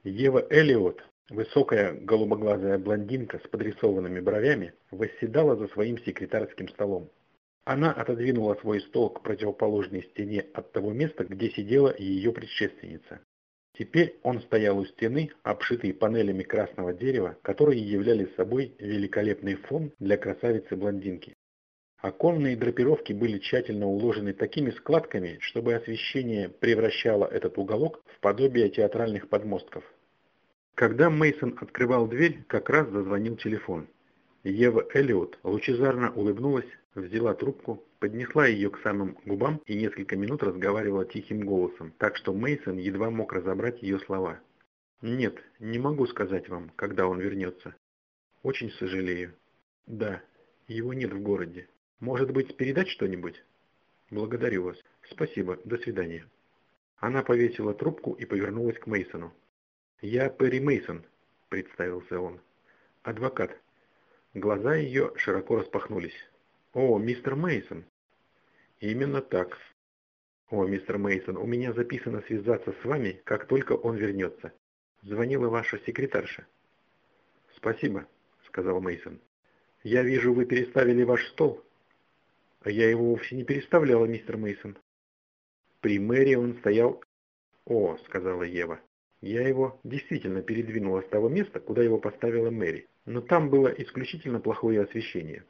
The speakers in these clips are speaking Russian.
Ева Эллиот, высокая голубоглазая блондинка с подрисованными бровями, восседала за своим секретарским столом. Она отодвинула свой стол к противоположной стене от того места, где сидела ее предшественница. Теперь он стоял у стены, обшитый панелями красного дерева, которые являли собой великолепный фон для красавицы-блондинки. Оконные драпировки были тщательно уложены такими складками, чтобы освещение превращало этот уголок в подобие театральных подмостков. Когда Мейсон открывал дверь, как раз зазвонил телефон. Ева Эллиот лучезарно улыбнулась, взяла трубку, поднесла ее к самым губам и несколько минут разговаривала тихим голосом, так что Мейсон едва мог разобрать ее слова. «Нет, не могу сказать вам, когда он вернется. Очень сожалею. Да, его нет в городе. Может быть, передать что-нибудь? Благодарю вас. Спасибо, до свидания». Она повесила трубку и повернулась к Мейсону. «Я Перри Мейсон», — представился он. «Адвокат». Глаза ее широко распахнулись. «О, мистер Мейсон!» «Именно так. О, мистер Мейсон, у меня записано связаться с вами, как только он вернется. Звонила ваша секретарша». «Спасибо», — сказал Мейсон. «Я вижу, вы переставили ваш стол». «А я его вовсе не переставляла, мистер Мейсон». При Мэри он стоял... «О», — сказала Ева. «Я его действительно передвинула с того места, куда его поставила Мэри. Но там было исключительно плохое освещение».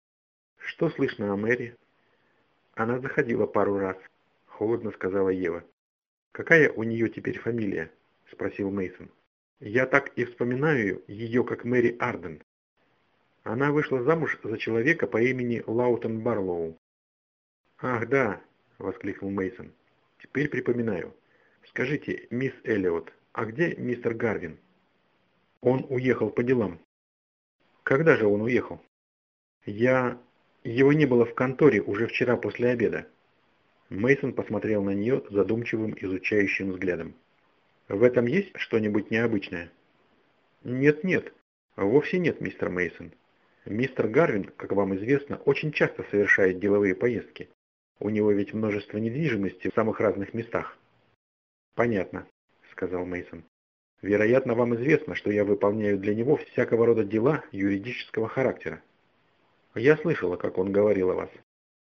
«Что слышно о Мэри?» «Она заходила пару раз», — холодно сказала Ева. «Какая у нее теперь фамилия?» — спросил Мейсон. «Я так и вспоминаю ее как Мэри Арден. Она вышла замуж за человека по имени Лаутон Барлоу». «Ах, да», — воскликнул Мейсон. «Теперь припоминаю. Скажите, мисс Эллиот, а где мистер Гарвин?» «Он уехал по делам». «Когда же он уехал?» Его не было в конторе уже вчера после обеда». Мейсон посмотрел на нее задумчивым изучающим взглядом. «В этом есть что-нибудь необычное?» «Нет, вовсе нет, мистер Мейсон. Мистер Гарвин, как вам известно, очень часто совершает деловые поездки. У него ведь множество недвижимости в самых разных местах». «Понятно», — сказал Мейсон. «Вероятно, вам известно, что я выполняю для него всякого рода дела юридического характера. Я слышала, как он говорил о вас.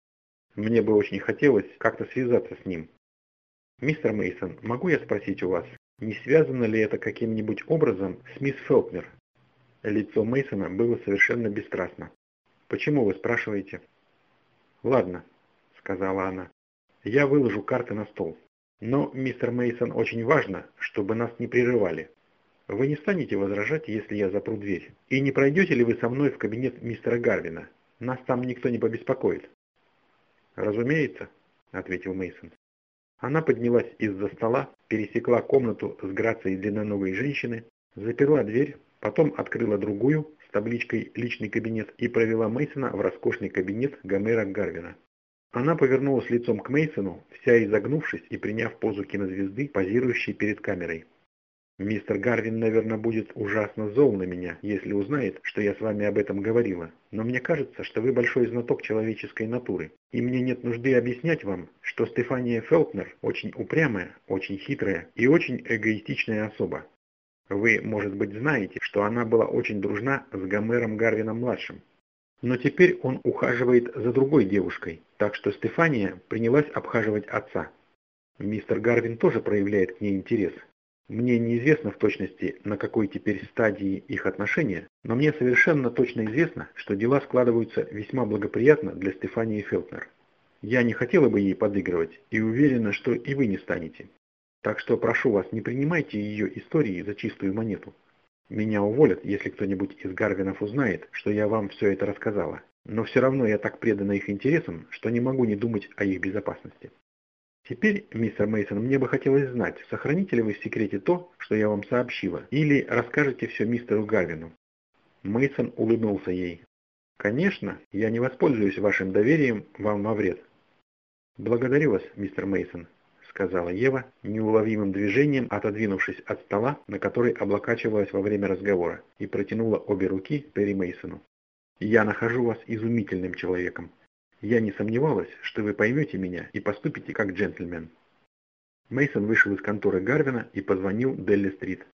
Мне бы очень хотелось как-то связаться с ним. Мистер Мейсон, могу я спросить у вас, не связано ли это каким-нибудь образом с мисс Фелкнер?» Лицо Мейсона было совершенно бесстрастно. «Почему вы спрашиваете?» «Ладно», — сказала она. «Я выложу карты на стол. Но, мистер Мейсон, очень важно, чтобы нас не прерывали. Вы не станете возражать, если я запру дверь? И не пройдете ли вы со мной в кабинет мистера Гарвина? Нас там никто не побеспокоит». «Разумеется», — ответил Мейсон. Она поднялась из-за стола, пересекла комнату с грацией длинноногой женщины, заперла дверь, потом открыла другую с табличкой «Личный кабинет» и провела Мейсона в роскошный кабинет Гомера Гарвина. Она повернулась лицом к Мейсону, вся изогнувшись и приняв позу кинозвезды, позирующей перед камерой. «Мистер Гарвин, наверное, будет ужасно зол на меня, если узнает, что я с вами об этом говорила. Но мне кажется, что вы большой знаток человеческой натуры. И мне нет нужды объяснять вам, что Стефания Фелкнер очень упрямая, очень хитрая и очень эгоистичная особа. Вы, может быть, знаете, что она была очень дружна с Гомером Гарвином-младшим. Но теперь он ухаживает за другой девушкой, так что Стефания принялась обхаживать отца. Мистер Гарвин тоже проявляет к ней интерес. Мне неизвестно в точности, на какой теперь стадии их отношения, но мне совершенно точно известно, что дела складываются весьма благоприятно для Стефании Фелкнер. Я не хотела бы ей подыгрывать и уверена, что и вы не станете. Так что прошу вас, не принимайте ее истории за чистую монету. Меня уволят, если кто-нибудь из Гарвинов узнает, что я вам все это рассказала. Но все равно я так предана их интересам, что не могу не думать о их безопасности. Теперь, мистер Мейсон, мне бы хотелось знать, сохраните ли вы в секрете то, что я вам сообщила, или расскажете все мистеру Гарвину?» Мейсон улыбнулся ей. «Конечно, я не воспользуюсь вашим доверием вам во вред». «Благодарю вас, мистер Мейсон», — сказала Ева, неуловимым движением отодвинувшись от стола, на который облокачивалась во время разговора, и протянула обе руки Перри Мейсону. «Я нахожу вас изумительным человеком. Я не сомневалась, что вы поймете меня и поступите как джентльмен». Мейсон вышел из конторы Гарвина и позвонил Делли-стрит.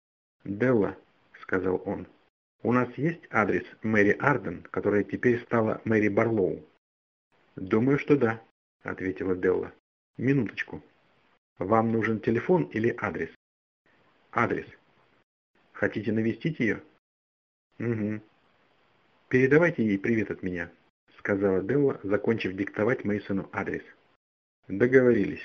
«Делла», — сказал он, — «у нас есть адрес Мэри Арден, которая теперь стала Мэри Барлоу?» «Думаю, что да», — ответила Делла. «Минуточку. Вам нужен телефон или адрес?» «Адрес. Хотите навестить ее?» «Угу. Передавайте ей привет от меня», — сказала Делла, закончив диктовать Мейсону адрес. «Договорились».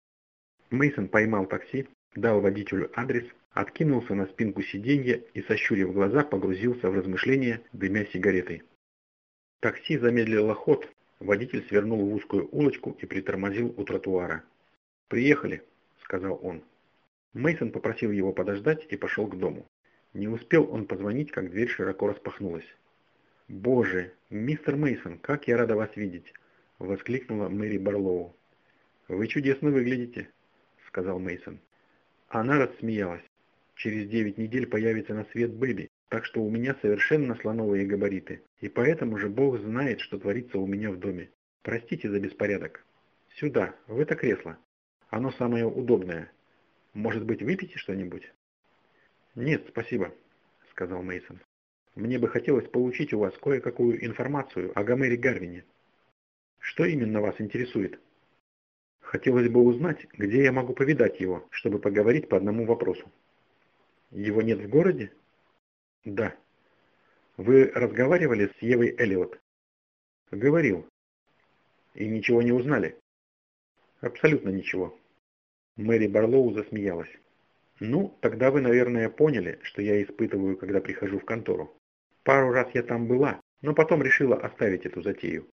Мейсон поймал такси, дал водителю адрес, откинулся на спинку сиденья и, сощурив глаза, погрузился в размышления, дымя сигаретой. Такси замедлило ход, водитель свернул в узкую улочку и притормозил у тротуара. «Приехали», — сказал он. Мейсон попросил его подождать и пошел к дому. Не успел он позвонить, как дверь широко распахнулась. «Боже, мистер Мейсон, как я рада вас видеть!» — воскликнула Мэри Барлоу. «Вы чудесно выглядите», — сказал Мейсон. Она рассмеялась. «Через 9 недель появится на свет Бэби, так что у меня совершенно слоновые габариты, и поэтому же Бог знает, что творится у меня в доме. Простите за беспорядок. Сюда, в это кресло. Оно самое удобное. Может быть, выпьете что-нибудь?» «Нет, спасибо», — сказал Мейсон. «Мне бы хотелось получить у вас кое-какую информацию о Гомере Гарвине». «Что именно вас интересует?» «Хотелось бы узнать, где я могу повидать его, чтобы поговорить по одному вопросу». «Его нет в городе?» «Да». «Вы разговаривали с Евой Эллиот?» «Говорил». «И ничего не узнали?» «Абсолютно ничего». Мэри Барлоу засмеялась. «Ну, тогда вы, наверное, поняли, что я испытываю, когда прихожу в контору. Пару раз я там была, но потом решила оставить эту затею».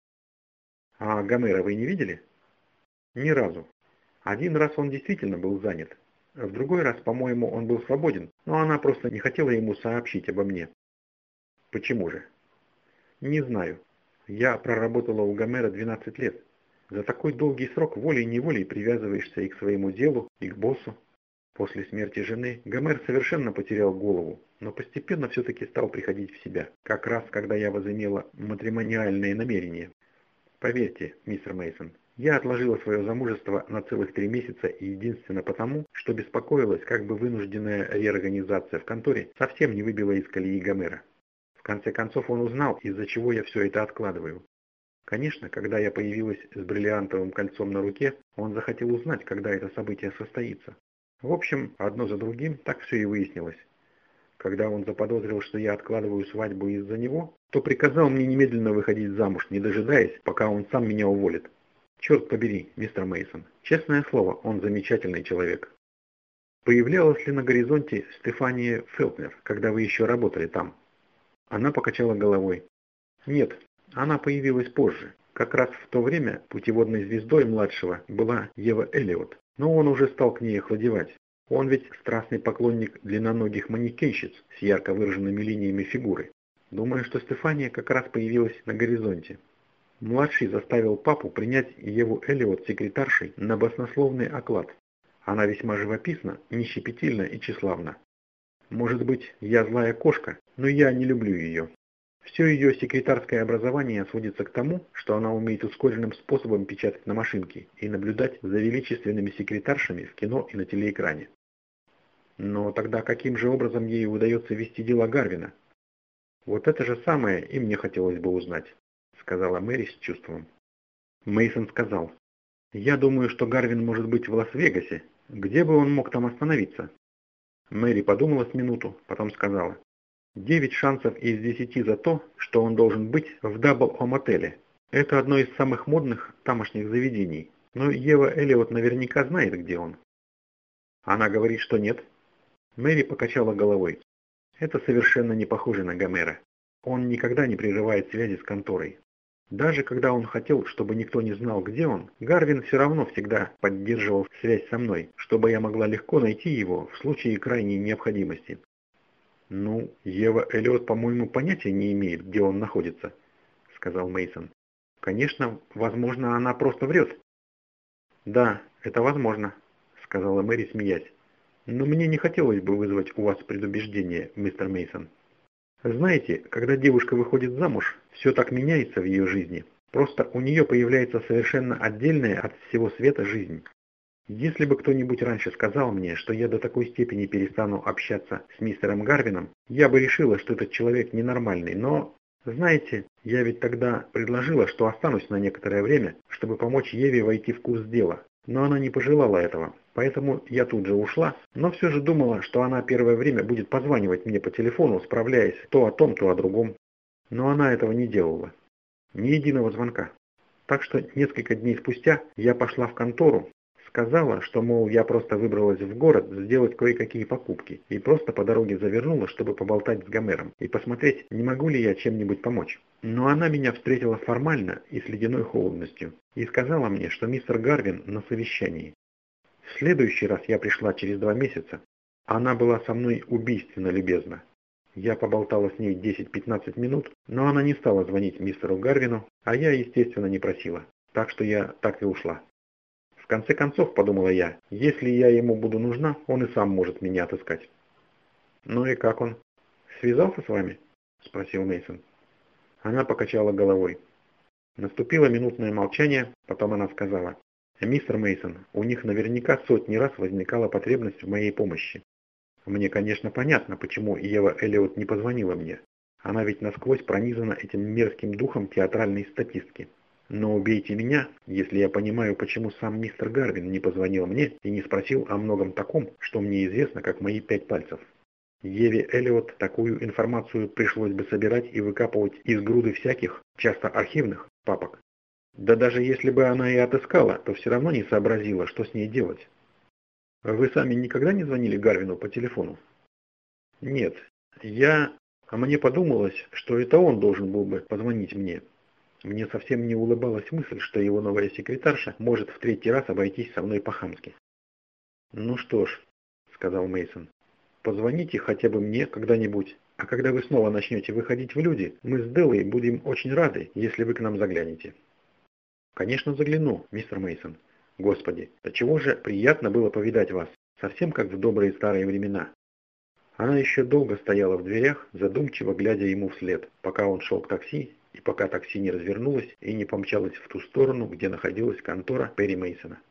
«А Гомера вы не видели?» «Ни разу. Один раз он действительно был занят. В другой раз, по-моему, он был свободен, но она просто не хотела ему сообщить обо мне». «Почему же?» «Не знаю. Я проработала у Гомера 12 лет. За такой долгий срок волей-неволей привязываешься и к своему делу, и к боссу. После смерти жены Гомер совершенно потерял голову, но постепенно все-таки стал приходить в себя, как раз когда я возымела матримониальные намерения. Поверьте, мистер Мейсон, я отложила свое замужество на целых 3 месяца и единственно потому, что беспокоилась, как бы вынужденная реорганизация в конторе совсем не выбила из колеи Гомера. В конце концов он узнал, из-за чего я все это откладываю. Конечно, когда я появилась с бриллиантовым кольцом на руке, он захотел узнать, когда это событие состоится. В общем, одно за другим так все и выяснилось. Когда он заподозрил, что я откладываю свадьбу из-за него, то приказал мне немедленно выходить замуж, не дожидаясь, пока он сам меня уволит. Черт побери, мистер Мейсон, честное слово, он замечательный человек. Появлялась ли на горизонте Стефания Фелтнер, когда вы еще работали там? Она покачала головой. Нет, она появилась позже. Как раз в то время путеводной звездой младшего была Ева Эллиот, но он уже стал к ней охладевать. Он ведь страстный поклонник длинноногих манекенщиц с ярко выраженными линиями фигуры. Думаю, что Стефания как раз появилась на горизонте. Младший заставил папу принять Еву Эллиот секретаршей на баснословный оклад. Она весьма живописна, нещепетильна и тщеславна. Может быть, я злая кошка, но я не люблю ее. Все ее секретарское образование сводится к тому, что она умеет ускоренным способом печатать на машинке и наблюдать за величественными секретаршами в кино и на телеэкране. Но тогда каким же образом ей удается вести дела Гарвина? Вот это же самое и мне хотелось бы узнать, сказала Мэри с чувством. Мейсон сказал: «Я думаю, что Гарвин может быть в Лас-Вегасе. Где бы он мог там остановиться?» Мэри подумала с минуту, потом сказала: 9 шансов из 10 за то, что он должен быть в Дабл-О-мотеле. Это одно из самых модных тамошних заведений. Но Ева Эллиот наверняка знает, где он. Она говорит, что нет. Мэри покачала головой. Это совершенно не похоже на Гомера. Он никогда не прерывает связи с конторой. Даже когда он хотел, чтобы никто не знал, где он, Гарвин все равно всегда поддерживал связь со мной, чтобы я могла легко найти его в случае крайней необходимости. «Ну, Ева Эллиот, по-моему, понятия не имеет, где он находится», — сказал Мейсон. «Конечно, возможно, она просто врет». «Да, это возможно», — сказала Мэри, смеясь. «Но мне не хотелось бы вызвать у вас предубеждение, мистер Мейсон. Знаете, когда девушка выходит замуж, все так меняется в ее жизни. Просто у нее появляется совершенно отдельная от всего света жизнь. Если бы кто-нибудь раньше сказал мне, что я до такой степени перестану общаться с мистером Гарвином, я бы решила, что этот человек ненормальный, но... Знаете, я ведь тогда предложила, что останусь на некоторое время, чтобы помочь Еве войти в курс дела. Но она не пожелала этого, поэтому я тут же ушла, но все же думала, что она первое время будет позванивать мне по телефону, справляясь то о том, то о другом. Но она этого не делала. Ни единого звонка. Так что несколько дней спустя я пошла в контору, сказала, что, мол, я просто выбралась в город сделать кое-какие покупки и просто по дороге завернула, чтобы поболтать с Гомером и посмотреть, не могу ли я чем-нибудь помочь. Но она меня встретила формально и с ледяной холодностью и сказала мне, что мистер Гарвин на совещании. В следующий раз я пришла через 2 месяца. Она была со мной убийственно любезна. Я поболтала с ней 10-15 минут, но она не стала звонить мистеру Гарвину, а я, естественно, не просила. Так что я так и ушла. В конце концов, подумала я, если я ему буду нужна, он и сам может меня отыскать. Ну и как он? Связался с вами? Спросил Мейсон. Она покачала головой. Наступило минутное молчание, потом она сказала: «Мистер Мейсон, у них наверняка сотни раз возникала потребность в моей помощи. Мне, конечно, понятно, почему Ева Эллиот не позвонила мне. Она ведь насквозь пронизана этим мерзким духом театральной статистки. Но убейте меня, если я понимаю, почему сам мистер Гарвин не позвонил мне и не спросил о многом таком, что мне известно, как мои 5 пальцев. Еве Эллиот такую информацию пришлось бы собирать и выкапывать из груды всяких, часто архивных, папок. Да даже если бы она и отыскала, то все равно не сообразила, что с ней делать. Вы сами никогда не звонили Гарвину по телефону? Нет, А мне подумалось, что это он должен был бы позвонить мне. Мне совсем не улыбалась мысль, что его новая секретарша может в 3-й раз обойтись со мной по-хамски. «Ну что ж», — сказал Мейсон, — «позвоните хотя бы мне когда-нибудь, а когда вы снова начнете выходить в люди, мы с Делой будем очень рады, если вы к нам заглянете». «Конечно загляну, мистер Мейсон. Господи, до чего же приятно было повидать вас, совсем как в добрые старые времена». Она еще долго стояла в дверях, задумчиво глядя ему вслед, пока он шел к такси, и пока такси не развернулось и не помчалось в ту сторону, где находилась контора Перри Мейсона.